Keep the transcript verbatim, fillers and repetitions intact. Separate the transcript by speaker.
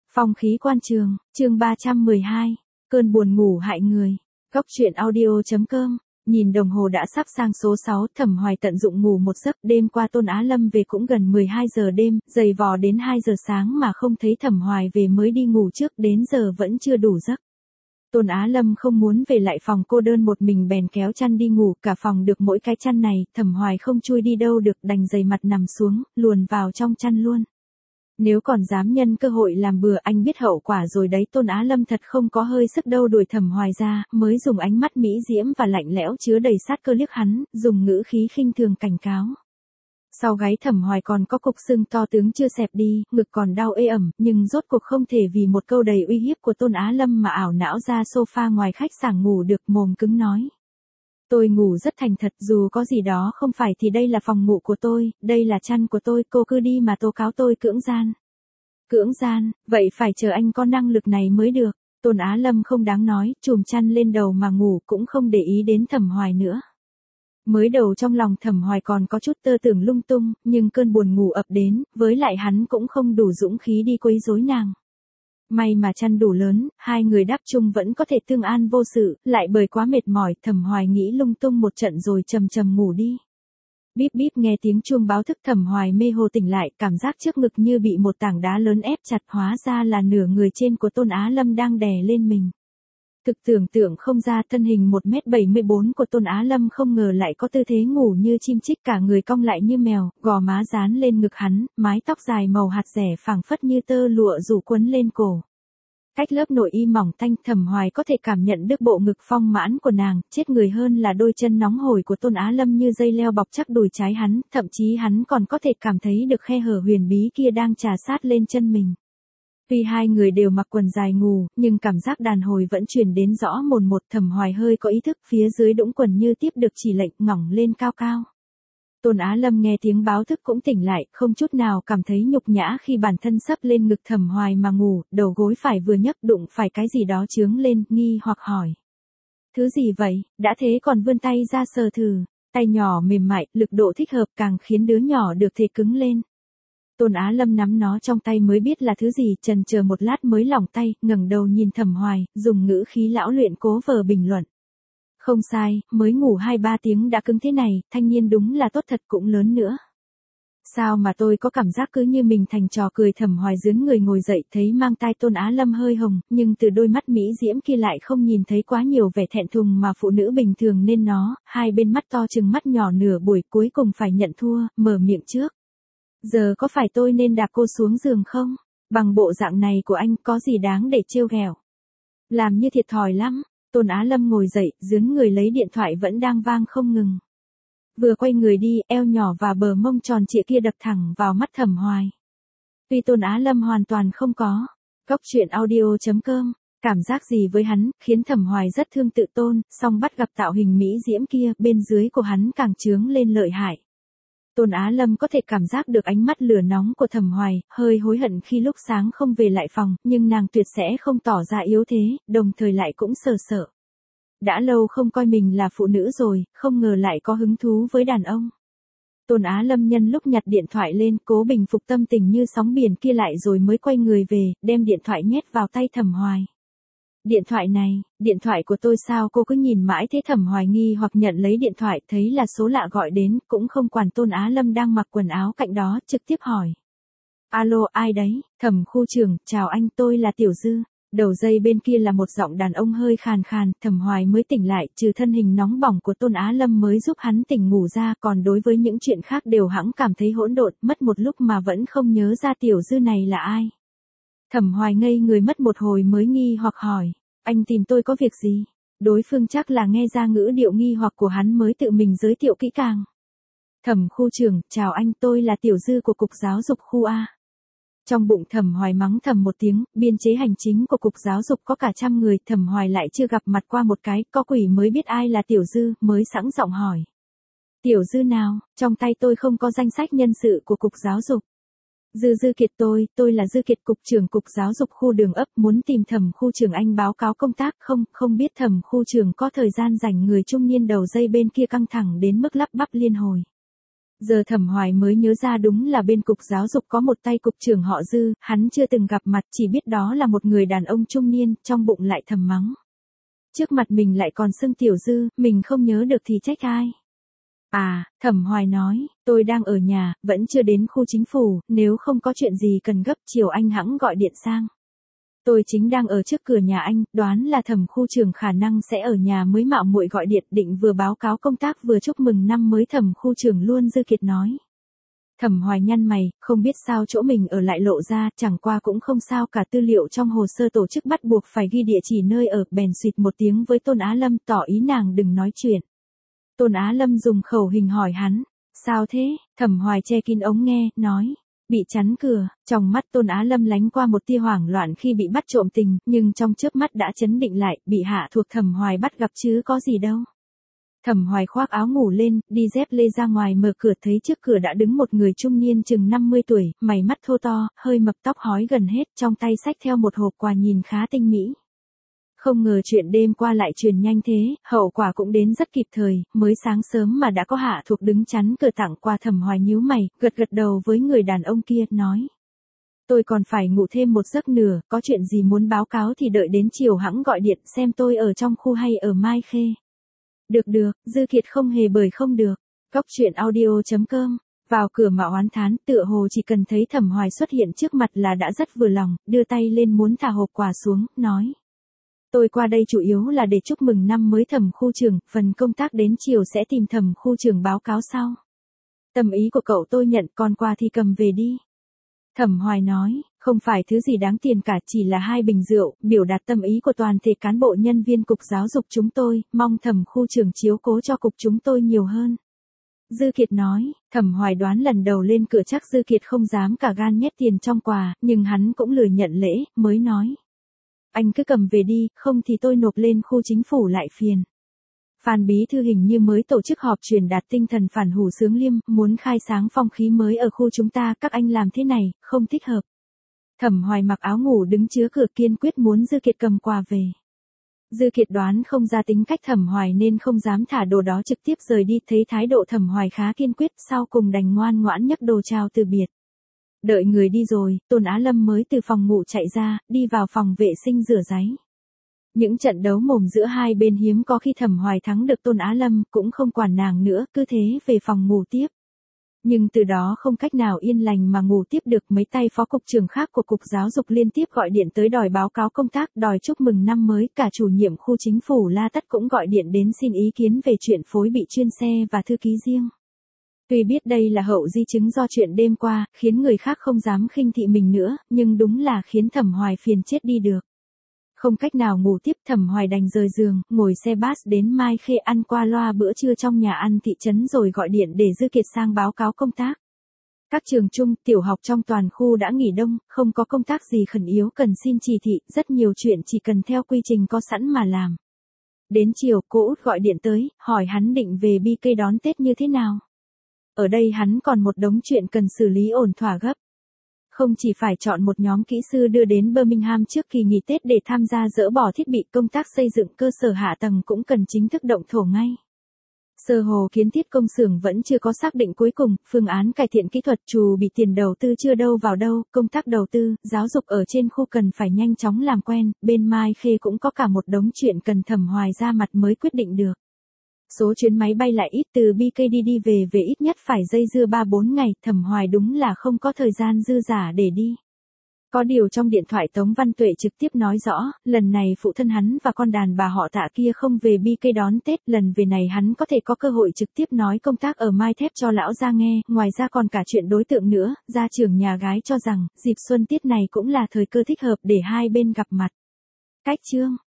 Speaker 1: Phong khí quan trường, chương ba trăm mười hai, cơn buồn ngủ hại người. Góc truyện audio chấm com, nhìn đồng hồ đã sắp sang số sáu, Thẩm Hoài tận dụng ngủ một giấc. Đêm qua Tôn Á Lâm về cũng gần mười hai giờ đêm, giày vò đến hai giờ sáng mà không thấy Thẩm Hoài về mới đi ngủ trước, đến giờ vẫn chưa đủ giấc. Tôn Á Lâm không muốn về lại phòng cô đơn một mình bèn kéo chăn đi ngủ, cả phòng được mỗi cái chăn này, Thẩm Hoài không chui đi đâu được, đành dày mặt nằm xuống, luồn vào trong chăn luôn. Nếu còn dám nhân cơ hội làm bừa, anh biết hậu quả rồi đấy. Tôn Á Lâm thật không có hơi sức đâu đuổi Thẩm Hoài ra, mới dùng ánh mắt mỹ diễm và lạnh lẽo chứa đầy sát cơ liếc hắn, dùng ngữ khí khinh thường cảnh cáo. Sau gáy Thẩm Hoài còn có cục sưng to tướng chưa xẹp đi, ngực còn đau ê ẩm, nhưng rốt cuộc không thể vì một câu đầy uy hiếp của Tôn Á Lâm mà ảo não ra sofa ngoài khách sạn ngủ được, mồm cứng nói. Tôi ngủ rất thành thật, dù có gì đó không phải thì đây là phòng ngủ của tôi, đây là chăn của tôi, cô cứ đi mà tố cáo tôi cưỡng gian. Cưỡng gian, vậy phải chờ anh có năng lực này mới được. Tôn Á Lâm không đáng nói, chùm chăn lên đầu mà ngủ, cũng không để ý đến Thẩm Hoài nữa. Mới đầu trong lòng Thẩm Hoài còn có chút tơ tưởng lung tung, nhưng cơn buồn ngủ ập đến, với lại hắn cũng không đủ dũng khí đi quấy rối nàng. May mà chăn đủ lớn, hai người đắp chung vẫn có thể tương an vô sự, lại bởi quá mệt mỏi, Thẩm Hoài nghĩ lung tung một trận rồi trầm trầm ngủ đi. Bíp bíp nghe tiếng chuông báo thức, Thẩm Hoài mê hồ tỉnh lại, cảm giác trước ngực như bị một tảng đá lớn ép chặt, hóa ra là nửa người trên của Tôn Á Lâm đang đè lên mình. Thực tưởng tượng không ra, thân hình một mét bảy mươi bốn của Tôn Á Lâm không ngờ lại có tư thế ngủ như chim chích, cả người cong lại như mèo, gò má dán lên ngực hắn, mái tóc dài màu hạt rẻ phảng phất như tơ lụa rủ quấn lên cổ. Cách lớp nội y mỏng tanh, Thẩm Hoài có thể cảm nhận được bộ ngực phong mãn của nàng, chết người hơn là đôi chân nóng hổi của Tôn Á Lâm như dây leo bọc chắc đùi trái hắn, thậm chí hắn còn có thể cảm thấy được khe hở huyền bí kia đang trà sát lên chân mình. Tuy hai người đều mặc quần dài ngủ, nhưng cảm giác đàn hồi vẫn truyền đến rõ mồn một. Thẩm Hoài hơi có ý thức, phía dưới đũng quần như tiếp được chỉ lệnh, ngỏng lên cao cao. Tôn Á Lâm nghe tiếng báo thức cũng tỉnh lại, không chút nào cảm thấy nhục nhã khi bản thân sấp lên ngực Thẩm Hoài mà ngủ, đầu gối phải vừa nhấc đụng phải cái gì đó chướng lên, nghi hoặc hỏi. Thứ gì vậy, đã thế còn vươn tay ra sờ thử, tay nhỏ mềm mại, lực độ thích hợp càng khiến đứa nhỏ được thể cứng lên. Tôn Á Lâm nắm nó trong tay mới biết là thứ gì, chần chờ một lát mới lỏng tay, ngẩng đầu nhìn Thẩm Hoài, dùng ngữ khí lão luyện cố vờ bình luận. Không sai, mới ngủ hai ba tiếng đã cứng thế này, thanh niên đúng là tốt thật, cũng lớn nữa. Sao mà tôi có cảm giác cứ như mình thành trò cười. Thẩm Hoài dướn người ngồi dậy, thấy mang tai Tôn Á Lâm hơi hồng, nhưng từ đôi mắt mỹ diễm kia lại không nhìn thấy quá nhiều vẻ thẹn thùng mà phụ nữ bình thường nên nó, hai bên mắt to chừng mắt nhỏ nửa buổi, cuối cùng phải nhận thua, mở miệng trước. Giờ có phải tôi nên đạp cô xuống giường không? Bằng bộ dạng này của anh có gì đáng để trêu ghẹo? Làm như thiệt thòi lắm. Tôn Á Lâm ngồi dậy, dướn người lấy điện thoại vẫn đang vang không ngừng. Vừa quay người đi, eo nhỏ và bờ mông tròn trịa kia đập thẳng vào mắt Thẩm Hoài. Tuy Tôn Á Lâm hoàn toàn không có góc truyện audio chấm com cảm giác gì với hắn, khiến Thẩm Hoài rất thương tự tôn, song bắt gặp tạo hình mỹ diễm kia, bên dưới của hắn càng chướng lên lợi hại. Tôn Á Lâm có thể cảm giác được ánh mắt lửa nóng của Thẩm Hoài, hơi hối hận khi lúc sáng không về lại phòng, nhưng nàng tuyệt sẽ không tỏ ra yếu thế, đồng thời lại cũng sợ sợ. Đã lâu không coi mình là phụ nữ rồi, không ngờ lại có hứng thú với đàn ông. Tôn Á Lâm nhân lúc nhặt điện thoại lên, cố bình phục tâm tình như sóng biển kia lại rồi mới quay người về, đem điện thoại nhét vào tay Thẩm Hoài. Điện thoại này, điện thoại của tôi sao? Cô cứ nhìn mãi thế. Thẩm Hoài nghi hoặc nhận lấy điện thoại, thấy là số lạ gọi đến, cũng không quản Tôn Á Lâm đang mặc quần áo cạnh đó, trực tiếp hỏi. Alo, ai đấy? Thẩm khu trưởng, chào anh, tôi là Tiểu Dư. Đầu dây bên kia là một giọng đàn ông hơi khàn khàn. Thẩm Hoài mới tỉnh lại, trừ thân hình nóng bỏng của Tôn Á Lâm mới giúp hắn tỉnh ngủ ra, còn đối với những chuyện khác đều hẵng cảm thấy hỗn độn, mất một lúc mà vẫn không nhớ ra Tiểu Dư này là ai. Thẩm Hoài ngây người mất một hồi mới nghi hoặc hỏi, anh tìm tôi có việc gì? Đối phương chắc là nghe ra ngữ điệu nghi hoặc của hắn mới tự mình giới thiệu kỹ càng. Thẩm khu trưởng, chào anh, tôi là Tiểu Dư của Cục Giáo dục khu A. Trong bụng Thẩm Hoài mắng thầm một tiếng, biên chế hành chính của Cục Giáo dục có cả trăm người, Thẩm Hoài lại chưa gặp mặt qua một cái, có quỷ mới biết ai là Tiểu Dư, mới sẵn giọng hỏi. Tiểu Dư nào? Trong tay tôi không có danh sách nhân sự của Cục Giáo dục. Dư Dư Kiệt tôi, tôi là Dư Kiệt, Cục trưởng Cục Giáo dục khu Đường Ấp, muốn tìm Thẩm khu trưởng anh báo cáo công tác. Không, không biết Thẩm khu trưởng có thời gian rảnh. Người trung niên đầu dây bên kia căng thẳng đến mức lắp bắp liên hồi. Giờ Thẩm Hoài mới nhớ ra đúng là bên cục giáo dục có một tay cục trưởng họ Dư, hắn chưa từng gặp mặt, chỉ biết đó là một người đàn ông trung niên, trong bụng lại thầm mắng. Trước mặt mình lại còn xưng tiểu Dư, mình không nhớ được thì trách ai. À, Thẩm Hoài nói, tôi đang ở nhà, vẫn chưa đến khu chính phủ, nếu không có chuyện gì cần gấp chiều anh hẵng gọi điện sang. Tôi chính đang ở trước cửa nhà anh, đoán là Thẩm khu trưởng khả năng sẽ ở nhà mới mạo muội gọi điện, định vừa báo cáo công tác vừa chúc mừng năm mới. Thẩm khu trưởng luôn Dư Kiệt nói. Thẩm Hoài nhăn mày, không biết sao chỗ mình ở lại lộ ra, chẳng qua cũng không sao cả, tư liệu trong hồ sơ tổ chức bắt buộc phải ghi địa chỉ nơi ở, bèn xịt một tiếng với Tôn Á Lâm tỏ ý nàng đừng nói chuyện. Tôn Á Lâm dùng khẩu hình hỏi hắn, sao thế? Thẩm Hoài che kín ống nghe, nói, bị chắn cửa. Trong mắt Tôn Á Lâm lánh qua một tia hoảng loạn khi bị bắt trộm tình, nhưng trong chớp mắt đã chấn định lại, bị hạ thuộc Thẩm Hoài bắt gặp chứ có gì đâu. Thẩm Hoài khoác áo ngủ lên, đi dép lê ra ngoài, mở cửa thấy trước cửa đã đứng một người trung niên chừng năm mươi tuổi, mày mắt thô to, hơi mập, tóc hói gần hết, trong tay xách theo một hộp quà nhìn khá tinh mỹ. Không ngờ chuyện đêm qua lại truyền nhanh thế, hậu quả cũng đến rất kịp thời, mới sáng sớm mà đã có hạ thuộc đứng chắn cửa tặng quà. Thẩm Hoài nhíu mày, gật gật đầu với người đàn ông kia, nói. Tôi còn phải ngủ thêm một giấc nữa, có chuyện gì muốn báo cáo thì đợi đến chiều hẵng gọi điện xem tôi ở trong khu hay ở Mai Khê. Được được, Dư Kiệt không hề bởi không được. Góc truyện audio chấm com. Vào cửa mà oán thán, tựa hồ chỉ cần thấy Thẩm Hoài xuất hiện trước mặt là đã rất vừa lòng, đưa tay lên muốn thả hộp quà xuống, nói. Tôi qua đây chủ yếu là để chúc mừng năm mới Thẩm khu trưởng, phần công tác đến chiều sẽ tìm Thẩm khu trưởng báo cáo sau. Tâm ý của cậu tôi nhận, còn quà thì cầm về đi. Thẩm Hoài nói, không phải thứ gì đáng tiền cả, chỉ là hai bình rượu, biểu đạt tâm ý của toàn thể cán bộ nhân viên cục giáo dục chúng tôi, mong Thẩm khu trưởng chiếu cố cho cục chúng tôi nhiều hơn. Dư Kiệt nói, Thẩm Hoài đoán lần đầu lên cửa chắc Dư Kiệt không dám cả gan nhét tiền trong quà, nhưng hắn cũng lười nhận lễ, mới nói. Anh cứ cầm về đi, không thì tôi nộp lên khu chính phủ lại phiền. Phan Bí Thư hình như mới tổ chức họp truyền đạt tinh thần phản hủ xướng liêm, muốn khai sáng phong khí mới ở khu chúng ta, các anh làm thế này, không thích hợp. Thẩm Hoài mặc áo ngủ đứng chứa cửa, kiên quyết muốn Dư Kiệt cầm quà về. Dư Kiệt đoán không ra tính cách Thẩm Hoài nên không dám thả đồ đó, trực tiếp rời đi, thấy thái độ Thẩm Hoài khá kiên quyết, sau cùng đành ngoan ngoãn nhấc đồ chào từ biệt. Đợi người đi rồi, Tôn Á Lâm mới từ phòng ngủ chạy ra, đi vào phòng vệ sinh rửa ráy. Những trận đấu mồm giữa hai bên hiếm có khi Thẩm Hoài thắng được Tôn Á Lâm, cũng không quản nàng nữa, cứ thế về phòng ngủ tiếp. Nhưng từ đó không cách nào yên lành mà ngủ tiếp được, mấy tay phó cục trưởng khác của cục giáo dục liên tiếp gọi điện tới đòi báo cáo công tác, đòi chúc mừng năm mới, cả chủ nhiệm khu chính phủ La Tất cũng gọi điện đến xin ý kiến về chuyện phối bị chuyên xe và thư ký riêng. Tuy biết đây là hậu di chứng do chuyện đêm qua, khiến người khác không dám khinh thị mình nữa, nhưng đúng là khiến Thẩm Hoài phiền chết đi được. Không cách nào ngủ tiếp, Thẩm Hoài đành rời giường, ngồi xe bus đến Mai Khê ăn qua loa bữa trưa trong nhà ăn thị trấn rồi gọi điện để Dư Kiệt sang báo cáo công tác. Các trường trung, tiểu học trong toàn khu đã nghỉ đông, không có công tác gì khẩn yếu cần xin chỉ thị, rất nhiều chuyện chỉ cần theo quy trình có sẵn mà làm. Đến chiều, cô út gọi điện tới, hỏi hắn định về bê ca đón Tết như thế nào. Ở đây hắn còn một đống chuyện cần xử lý ổn thỏa gấp. Không chỉ phải chọn một nhóm kỹ sư đưa đến Birmingham trước kỳ nghỉ Tết để tham gia dỡ bỏ thiết bị, công tác xây dựng cơ sở hạ tầng cũng cần chính thức động thổ ngay. Sơ hồ kiến thiết công xưởng vẫn chưa có xác định cuối cùng, phương án cải thiện kỹ thuật trù bị tiền đầu tư chưa đâu vào đâu, công tác đầu tư, giáo dục ở trên khu cần phải nhanh chóng làm quen, bên Mai Khê cũng có cả một đống chuyện cần Thẩm Hoài ra mặt mới quyết định được. Số chuyến máy bay lại ít, từ bê ca đi đi về về ít nhất phải dây dưa ba bốn ngày, Thẩm Hoài đúng là không có thời gian dư dả để đi. Có điều trong điện thoại Tống Văn Tuệ trực tiếp nói rõ, lần này phụ thân hắn và con đàn bà họ Tạ kia không về bê ca đón Tết, lần về này hắn có thể có cơ hội trực tiếp nói công tác ở Mai Thép cho lão gia nghe, ngoài ra còn cả chuyện đối tượng nữa, gia trưởng nhà gái cho rằng, dịp xuân tiết này cũng là thời cơ thích hợp để hai bên gặp mặt. Cách chương